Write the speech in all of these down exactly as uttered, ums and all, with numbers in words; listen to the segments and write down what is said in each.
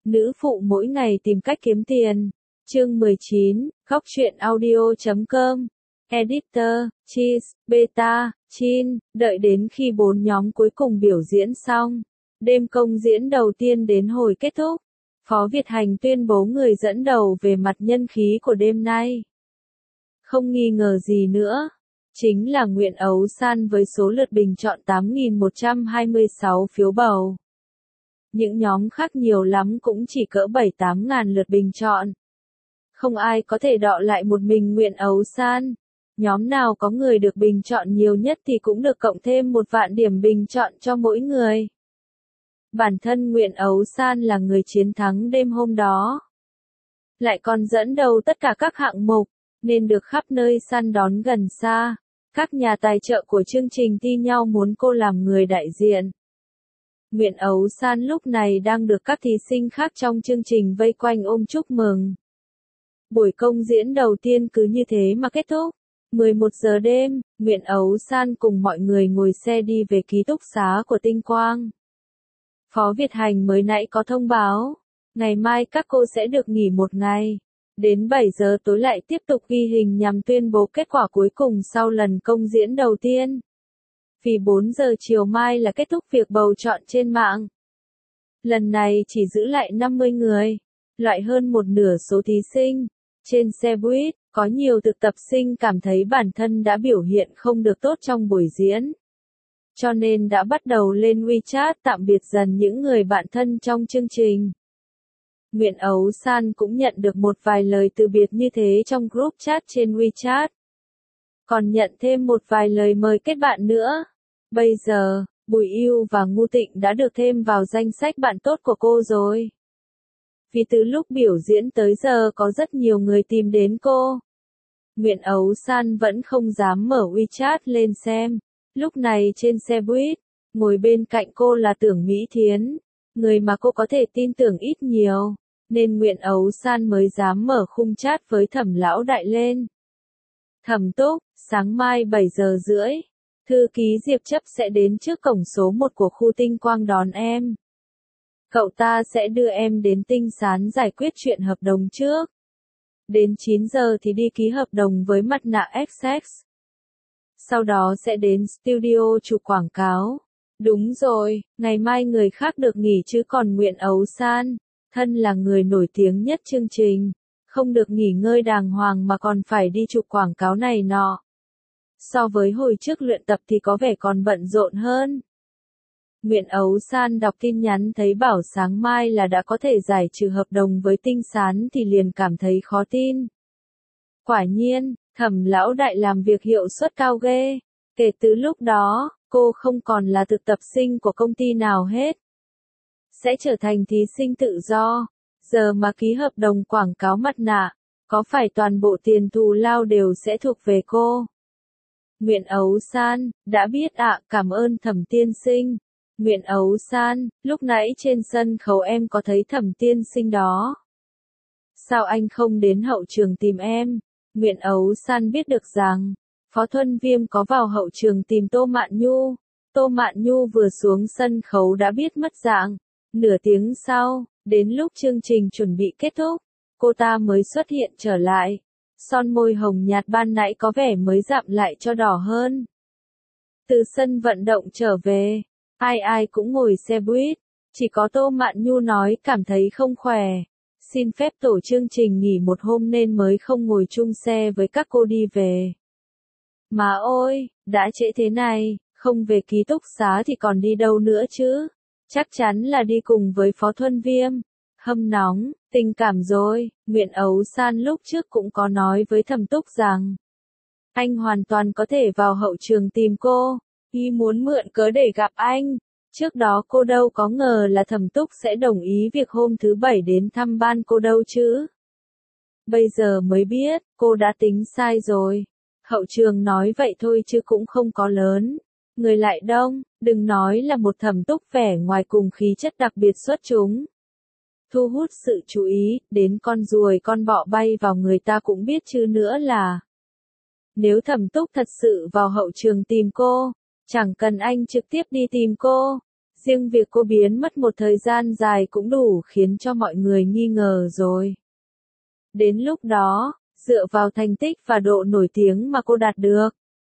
Nữ phụ mỗi ngày tìm cách kiếm tiền. Chương mười chín, góc truyện audio chấm com. Editor, Cheese, Beta, Chin, đợi đến khi bốn nhóm cuối cùng biểu diễn xong. Đêm công diễn đầu tiên đến hồi kết thúc. Phó Việt Hành tuyên bố người dẫn đầu về mặt nhân khí của đêm nay. Không nghi ngờ gì nữa. Chính là Nguyễn Ấu San với số lượt bình chọn tám nghìn một trăm hai mươi sáu phiếu bầu. Những nhóm khác nhiều lắm cũng chỉ cỡ bảy tám ngàn lượt bình chọn. Không ai có thể đọ lại một mình Nguyễn Ấu San. Nhóm nào có người được bình chọn nhiều nhất thì cũng được cộng thêm một vạn điểm bình chọn cho mỗi người. Bản thân Nguyễn Ấu San là người chiến thắng đêm hôm đó. Lại còn dẫn đầu tất cả các hạng mục, nên được khắp nơi săn đón gần xa. Các nhà tài trợ của chương trình thi nhau muốn cô làm người đại diện. Nguyễn Ấu San lúc này đang được các thí sinh khác trong chương trình vây quanh ôm chúc mừng. Buổi công diễn đầu tiên cứ như thế mà kết thúc. mười một giờ đêm, Nguyễn Ấu San cùng mọi người ngồi xe đi về ký túc xá của Tinh Quang. Phó Việt Hành mới nãy có thông báo, ngày mai các cô sẽ được nghỉ một ngày. Đến bảy giờ tối lại tiếp tục ghi hình nhằm tuyên bố kết quả cuối cùng sau lần công diễn đầu tiên. Vì bốn giờ chiều mai là kết thúc việc bầu chọn trên mạng. Lần này chỉ giữ lại năm mươi người, loại hơn một nửa số thí sinh. Trên xe buýt, có nhiều thực tập sinh cảm thấy bản thân đã biểu hiện không được tốt trong buổi diễn. Cho nên đã bắt đầu lên WeChat tạm biệt dần những người bạn thân trong chương trình. Nguyễn Ấu San cũng nhận được một vài lời từ biệt như thế trong group chat trên WeChat. Còn nhận thêm một vài lời mời kết bạn nữa. Bây giờ, Bùi Yêu và Ngu Tịnh đã được thêm vào danh sách bạn tốt của cô rồi. Vì từ lúc biểu diễn tới giờ có rất nhiều người tìm đến cô. Nguyễn Ấu San vẫn không dám mở WeChat lên xem. Lúc này trên xe buýt, ngồi bên cạnh cô là Tưởng Mỹ Thiến, người mà cô có thể tin tưởng ít nhiều, nên Nguyễn Ấu San mới dám mở khung chat với Thẩm Lão Đại lên. Thẩm Túc, sáng mai bảy giờ rưỡi, thư ký Diệp Chấp sẽ đến trước cổng số một của khu Tinh Quang đón em. Cậu ta sẽ đưa em đến Tinh Sán giải quyết chuyện hợp đồng trước. Đến chín giờ thì đi ký hợp đồng với mặt nạ ích ích. Sau đó sẽ đến studio chụp quảng cáo. Đúng rồi, ngày mai người khác được nghỉ chứ còn Nguyễn Ấu San, thân là người nổi tiếng nhất chương trình, không được nghỉ ngơi đàng hoàng mà còn phải đi chụp quảng cáo này nọ. So với hồi trước luyện tập thì có vẻ còn bận rộn hơn. Nguyễn Ấu San đọc tin nhắn thấy bảo sáng mai là đã có thể giải trừ hợp đồng với Tinh Sán thì liền cảm thấy khó tin. Quả nhiên, Thẩm Lão Đại làm việc hiệu suất cao ghê. Kể từ lúc đó, cô không còn là thực tập sinh của công ty nào hết. Sẽ trở thành thí sinh tự do. Giờ mà ký hợp đồng quảng cáo mặt nạ, có phải toàn bộ tiền thù lao đều sẽ thuộc về cô? Nguyễn Ấu San, đã biết ạ, cảm ơn Thẩm tiên sinh. Nguyễn Ấu San, lúc nãy trên sân khấu em có thấy Thẩm tiên sinh đó. Sao anh không đến hậu trường tìm em? Nguyễn Ấu San biết được rằng, Phó Thuân Viêm có vào hậu trường tìm Tô Mạn Nhu. Tô Mạn Nhu vừa xuống sân khấu đã biết mất dạng. Nửa tiếng sau, đến lúc chương trình chuẩn bị kết thúc, cô ta mới xuất hiện trở lại. Son môi hồng nhạt ban nãy có vẻ mới dặm lại cho đỏ hơn. Từ sân vận động trở về, ai ai cũng ngồi xe buýt. Chỉ có Tô Mạn Nhu nói cảm thấy không khỏe. Xin phép tổ chương trình nghỉ một hôm nên mới không ngồi chung xe với các cô đi về. Mà ôi, đã trễ thế này, không về ký túc xá thì còn đi đâu nữa chứ? Chắc chắn là đi cùng với Phó Thuân Viêm. Hâm nóng, tình cảm rồi. Nguyễn Ấu San lúc trước cũng có nói với Thẩm Túc rằng anh hoàn toàn có thể vào hậu trường tìm cô, y muốn mượn cớ để gặp anh. Trước đó cô đâu có ngờ là Thẩm Túc sẽ đồng ý việc hôm thứ bảy đến thăm ban cô đâu chứ. Bây giờ mới biết, cô đã tính sai rồi. Hậu trường nói vậy thôi chứ cũng không có lớn. Người lại đông, đừng nói là một Thẩm Túc vẻ ngoài cùng khí chất đặc biệt xuất chúng. Thu hút sự chú ý, đến con ruồi con bọ bay vào người ta cũng biết chứ nữa là. Nếu Thẩm Túc thật sự vào hậu trường tìm cô, chẳng cần anh trực tiếp đi tìm cô. Riêng việc cô biến mất một thời gian dài cũng đủ khiến cho mọi người nghi ngờ rồi. Đến lúc đó, dựa vào thành tích và độ nổi tiếng mà cô đạt được,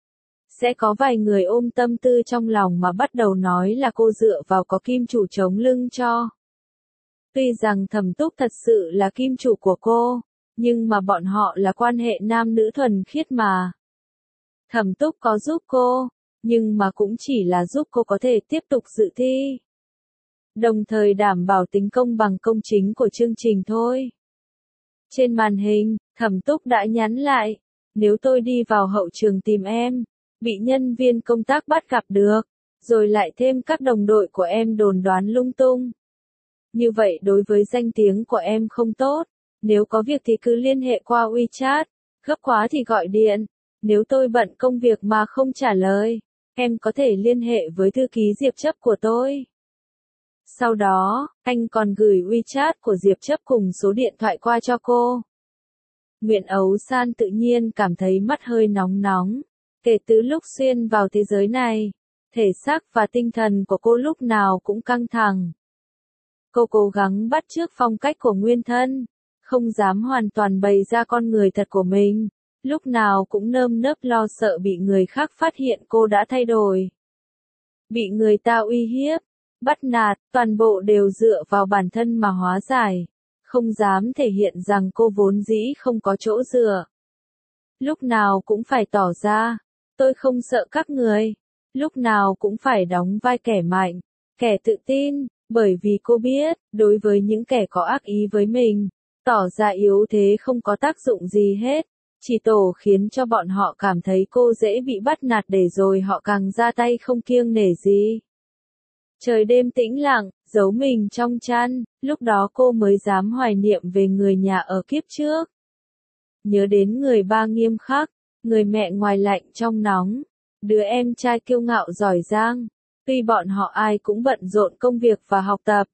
sẽ có vài người ôm tâm tư trong lòng mà bắt đầu nói là cô dựa vào có kim chủ chống lưng cho. Tuy rằng Thẩm Túc thật sự là kim chủ của cô, nhưng mà bọn họ là quan hệ nam nữ thuần khiết mà. Thẩm Túc có giúp cô, nhưng mà cũng chỉ là giúp cô có thể tiếp tục dự thi. Đồng thời đảm bảo tính công bằng công chính của chương trình thôi. Trên màn hình, Thẩm Túc đã nhắn lại, nếu tôi đi vào hậu trường tìm em, bị nhân viên công tác bắt gặp được, rồi lại thêm các đồng đội của em đồn đoán lung tung. Như vậy đối với danh tiếng của em không tốt, nếu có việc thì cứ liên hệ qua WeChat, gấp quá thì gọi điện, nếu tôi bận công việc mà không trả lời, em có thể liên hệ với thư ký Diệp Chấp của tôi. Sau đó, anh còn gửi WeChat của Diệp Chấp cùng số điện thoại qua cho cô. Nguyễn Ấu San tự nhiên cảm thấy mắt hơi nóng nóng. Kể từ lúc xuyên vào thế giới này, thể xác và tinh thần của cô lúc nào cũng căng thẳng. Cô cố gắng bắt chước phong cách của nguyên thân, không dám hoàn toàn bày ra con người thật của mình, lúc nào cũng nơm nớp lo sợ bị người khác phát hiện cô đã thay đổi. Bị người ta uy hiếp, bắt nạt, toàn bộ đều dựa vào bản thân mà hóa giải, không dám thể hiện rằng cô vốn dĩ không có chỗ dựa. Lúc nào cũng phải tỏ ra, tôi không sợ các người, lúc nào cũng phải đóng vai kẻ mạnh, kẻ tự tin, bởi vì cô biết, đối với những kẻ có ác ý với mình, tỏ ra yếu thế không có tác dụng gì hết, chỉ tổ khiến cho bọn họ cảm thấy cô dễ bị bắt nạt để rồi họ càng ra tay không kiêng nể gì. Trời đêm tĩnh lặng, giấu mình trong chăn, lúc đó cô mới dám hoài niệm về người nhà ở kiếp trước. Nhớ đến người ba nghiêm khắc, người mẹ ngoài lạnh trong nóng, đứa em trai kiêu ngạo giỏi giang, tuy bọn họ ai cũng bận rộn công việc và học tập.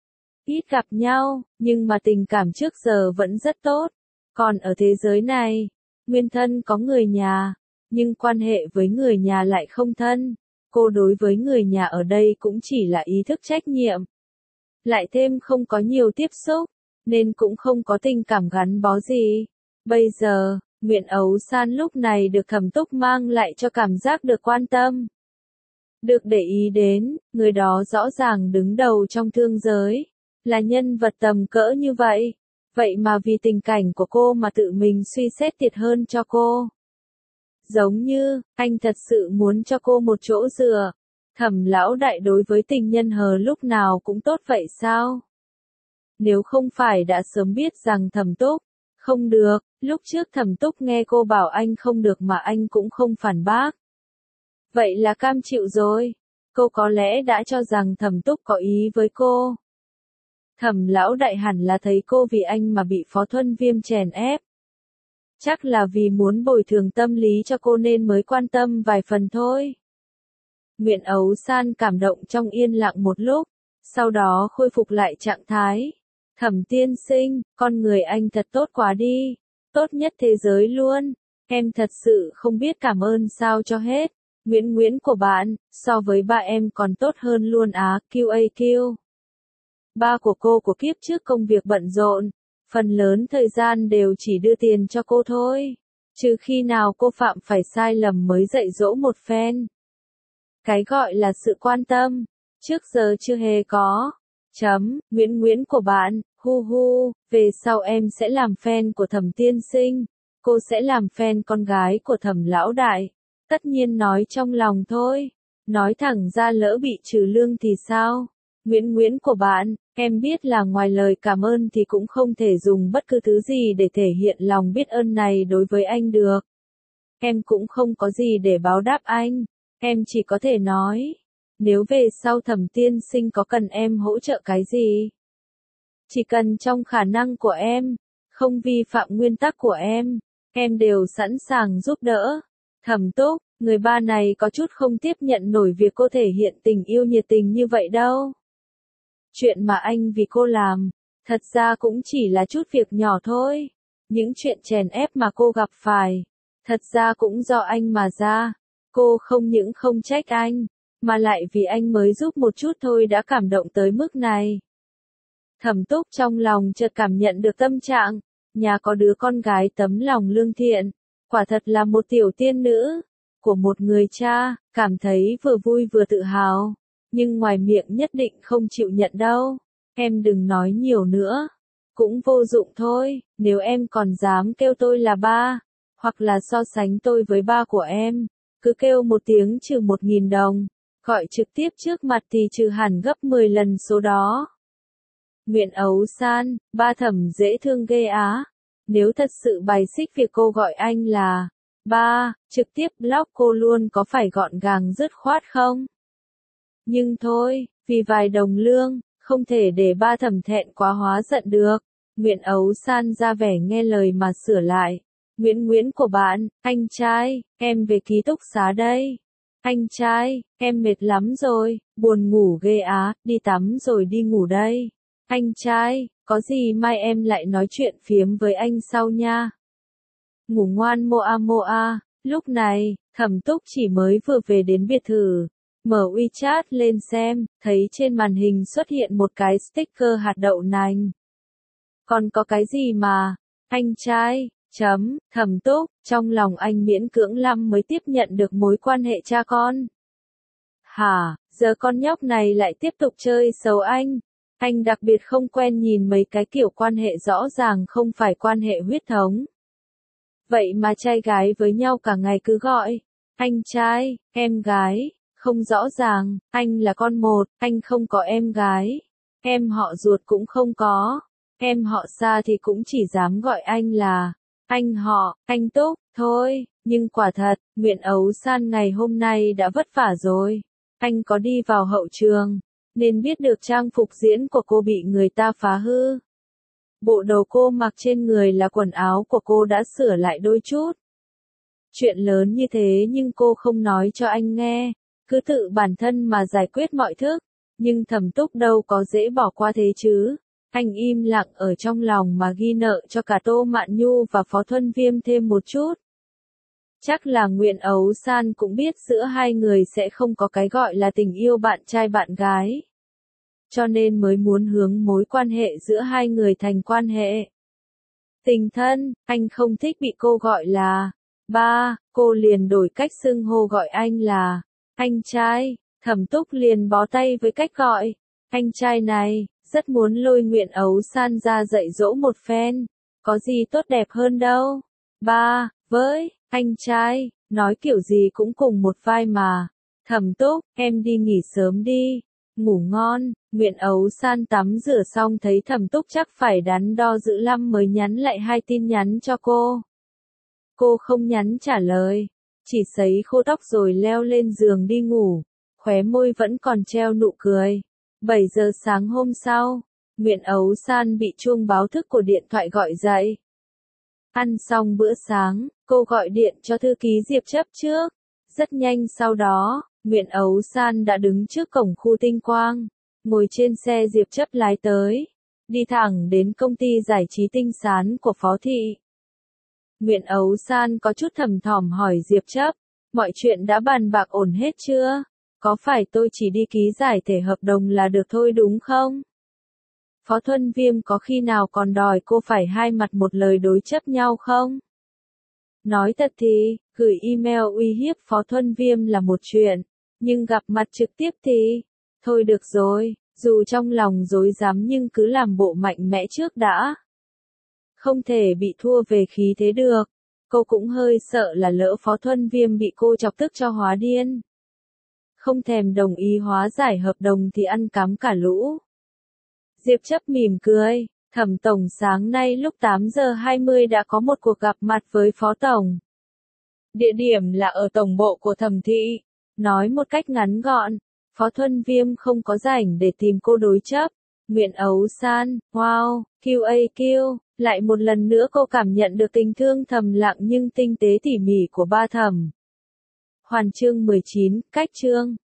Ít gặp nhau, nhưng mà tình cảm trước giờ vẫn rất tốt. Còn ở thế giới này, nguyên thân có người nhà, nhưng quan hệ với người nhà lại không thân. Cô đối với người nhà ở đây cũng chỉ là ý thức trách nhiệm. Lại thêm không có nhiều tiếp xúc, nên cũng không có tình cảm gắn bó gì. Bây giờ, Nguyễn Ấu San lúc này được Thẩm Túc mang lại cho cảm giác được quan tâm. Được để ý đến, người đó rõ ràng đứng đầu trong thương giới, là nhân vật tầm cỡ như vậy. Vậy mà vì tình cảnh của cô mà tự mình suy xét thiệt hơn cho cô. Giống như, anh thật sự muốn cho cô một chỗ dựa. Thẩm lão đại đối với tình nhân hờ lúc nào cũng tốt vậy sao? Nếu không phải đã sớm biết rằng Thẩm Túc không được, lúc trước Thẩm Túc nghe cô bảo anh không được mà anh cũng không phản bác. Vậy là cam chịu rồi. Cô có lẽ đã cho rằng Thẩm Túc có ý với cô. Thẩm lão đại hẳn là thấy cô vì anh mà bị Phó Thuân Viêm chèn ép. Chắc là vì muốn bồi thường tâm lý cho cô nên mới quan tâm vài phần thôi. Nguyễn Ấu San cảm động trong yên lặng một lúc, sau đó khôi phục lại trạng thái. Thẩm tiên sinh, con người anh thật tốt quá đi, tốt nhất thế giới luôn, em thật sự không biết cảm ơn sao cho hết. Nguyễn Nguyễn của bạn, so với ba em còn tốt hơn luôn á, quy a quy. Ba của cô của kiếp trước công việc bận rộn, phần lớn thời gian đều chỉ đưa tiền cho cô thôi, trừ khi nào cô phạm phải sai lầm mới dạy dỗ một phen. Cái gọi là sự quan tâm, trước giờ chưa hề có. Chấm, Nguyễn Nguyễn của bạn, hu hu, về sau em sẽ làm fan của Thẩm tiên sinh, cô sẽ làm fan con gái của Thẩm lão đại. Tất nhiên nói trong lòng thôi, nói thẳng ra lỡ bị trừ lương thì sao? Nguyễn Nguyễn của bạn, em biết là ngoài lời cảm ơn thì cũng không thể dùng bất cứ thứ gì để thể hiện lòng biết ơn này đối với anh được. Em cũng không có gì để báo đáp anh, em chỉ có thể nói, nếu về sau Thẩm tiên sinh có cần em hỗ trợ cái gì, chỉ cần trong khả năng của em, không vi phạm nguyên tắc của em, em đều sẵn sàng giúp đỡ. Thẩm Túc, người ba này có chút không tiếp nhận nổi việc cô thể hiện tình yêu nhiệt tình như vậy đâu. Chuyện mà anh vì cô làm, thật ra cũng chỉ là chút việc nhỏ thôi. Những chuyện chèn ép mà cô gặp phải, thật ra cũng do anh mà ra. Cô không những không trách anh, mà lại vì anh mới giúp một chút thôi đã cảm động tới mức này. Thẩm Túc trong lòng chợt cảm nhận được tâm trạng, nhà có đứa con gái tấm lòng lương thiện, quả thật là một tiểu tiên nữ của một người cha, cảm thấy vừa vui vừa tự hào, nhưng ngoài miệng nhất định không chịu nhận đâu. Em đừng nói nhiều nữa, cũng vô dụng thôi, nếu em còn dám kêu tôi là ba, hoặc là so sánh tôi với ba của em, cứ kêu một tiếng trừ một nghìn đồng, gọi trực tiếp trước mặt thì trừ hẳn gấp mười lần số đó. Nguyện Ấu San, ba Thẩm dễ thương ghê á, nếu thật sự bài xích việc cô gọi anh là ba, trực tiếp block cô luôn có phải gọn gàng dứt khoát không? Nhưng thôi, vì vài đồng lương, không thể để ba Thẩm thẹn quá hóa giận được. Nguyện Ấu San ra vẻ nghe lời mà sửa lại. Nguyễn Nguyễn của bạn, anh trai, em về ký túc xá đây. Anh trai, em mệt lắm rồi, buồn ngủ ghê á, đi tắm rồi đi ngủ đây. Anh trai, có gì mai em lại nói chuyện phiếm với anh sau nha. Ngủ ngoan Moa Moa. Lúc này, Thẩm Túc chỉ mới vừa về đến biệt thự. Mở WeChat lên xem, thấy trên màn hình xuất hiện một cái sticker hạt đậu nành. Còn có cái gì mà, anh trai, chấm, Thẩm Túc, trong lòng anh miễn cưỡng lắm mới tiếp nhận được mối quan hệ cha con. Hả, giờ con nhóc này lại tiếp tục chơi xấu anh. Anh đặc biệt không quen nhìn mấy cái kiểu quan hệ rõ ràng không phải quan hệ huyết thống. Vậy mà trai gái với nhau cả ngày cứ gọi, anh trai, em gái, không rõ ràng, anh là con một, anh không có em gái, em họ ruột cũng không có, em họ xa thì cũng chỉ dám gọi anh là, anh họ, anh Túc, thôi, nhưng quả thật, Nguyện Ấu San ngày hôm nay đã vất vả rồi, anh có đi vào hậu trường, nên biết được trang phục diễn của cô bị người ta phá hư. Bộ đồ cô mặc trên người là quần áo của cô đã sửa lại đôi chút. Chuyện lớn như thế nhưng cô không nói cho anh nghe, cứ tự bản thân mà giải quyết mọi thứ. Nhưng Thẩm Túc đâu có dễ bỏ qua thế chứ. Anh im lặng ở trong lòng mà ghi nợ cho cả Tô Mạn Nhu và Phó Thuân Viêm thêm một chút. Chắc là Nguyện Ấu San cũng biết giữa hai người sẽ không có cái gọi là tình yêu bạn trai bạn gái. Cho nên mới muốn hướng mối quan hệ giữa hai người thành quan hệ tình thân. Anh không thích bị cô gọi là ba, cô liền đổi cách xưng hô gọi anh là anh trai. Thẩm Túc liền bó tay với cách gọi anh trai này, rất muốn lôi Nguyện Ấu San ra dạy dỗ một phen, có gì tốt đẹp hơn đâu. Ba, với anh trai, nói kiểu gì cũng cùng một vai mà. Thẩm Túc, em đi nghỉ sớm đi, ngủ ngon. Nguyện Ấu San tắm rửa xong thấy Thẩm Túc chắc phải đắn đo dữ lắm mới nhắn lại hai tin nhắn cho cô. Cô không nhắn trả lời, chỉ sấy khô tóc rồi leo lên giường đi ngủ, khóe môi vẫn còn treo nụ cười. bảy giờ sáng hôm sau, Nguyện Ấu San bị chuông báo thức của điện thoại gọi dậy. Ăn xong bữa sáng, cô gọi điện cho thư ký Diệp Chấp trước. Rất nhanh sau đó, Nguyện Ấu San đã đứng trước cổng khu Tinh Quang, ngồi trên xe Diệp Chấp lái tới, đi thẳng đến công ty giải trí Tinh Sán của Phó Thị. Nguyện Ấu San có chút thầm thỏm hỏi Diệp Chấp, mọi chuyện đã bàn bạc ổn hết chưa? Có phải tôi chỉ đi ký giải thể hợp đồng là được thôi đúng không? Phó Thuân Viêm có khi nào còn đòi cô phải hai mặt một lời đối chấp nhau không? Nói thật thì, gửi email uy hiếp Phó Thuân Viêm là một chuyện, nhưng gặp mặt trực tiếp thì, thôi được rồi, dù trong lòng rối rắm nhưng cứ làm bộ mạnh mẽ trước đã. Không thể bị thua về khí thế được, cô cũng hơi sợ là lỡ Phó Thuân Viêm bị cô chọc tức cho hóa điên. Không thèm đồng ý hóa giải hợp đồng thì ăn cắm cả lũ. Diệp Chấp mỉm cười, Thẩm Tổng sáng nay lúc tám giờ hai mươi đã có một cuộc gặp mặt với Phó Tổng. Địa điểm là ở tổng bộ của Thẩm Thị. Nói một cách ngắn gọn, Phó Thuân Viêm không có rảnh để tìm cô đối chấp. Nguyện Ấu San, wow, quy a quy, lại một lần nữa cô cảm nhận được tình thương thầm lặng nhưng tinh tế tỉ mỉ của ba Thẩm. Hoàn chương mười chín, cách chương.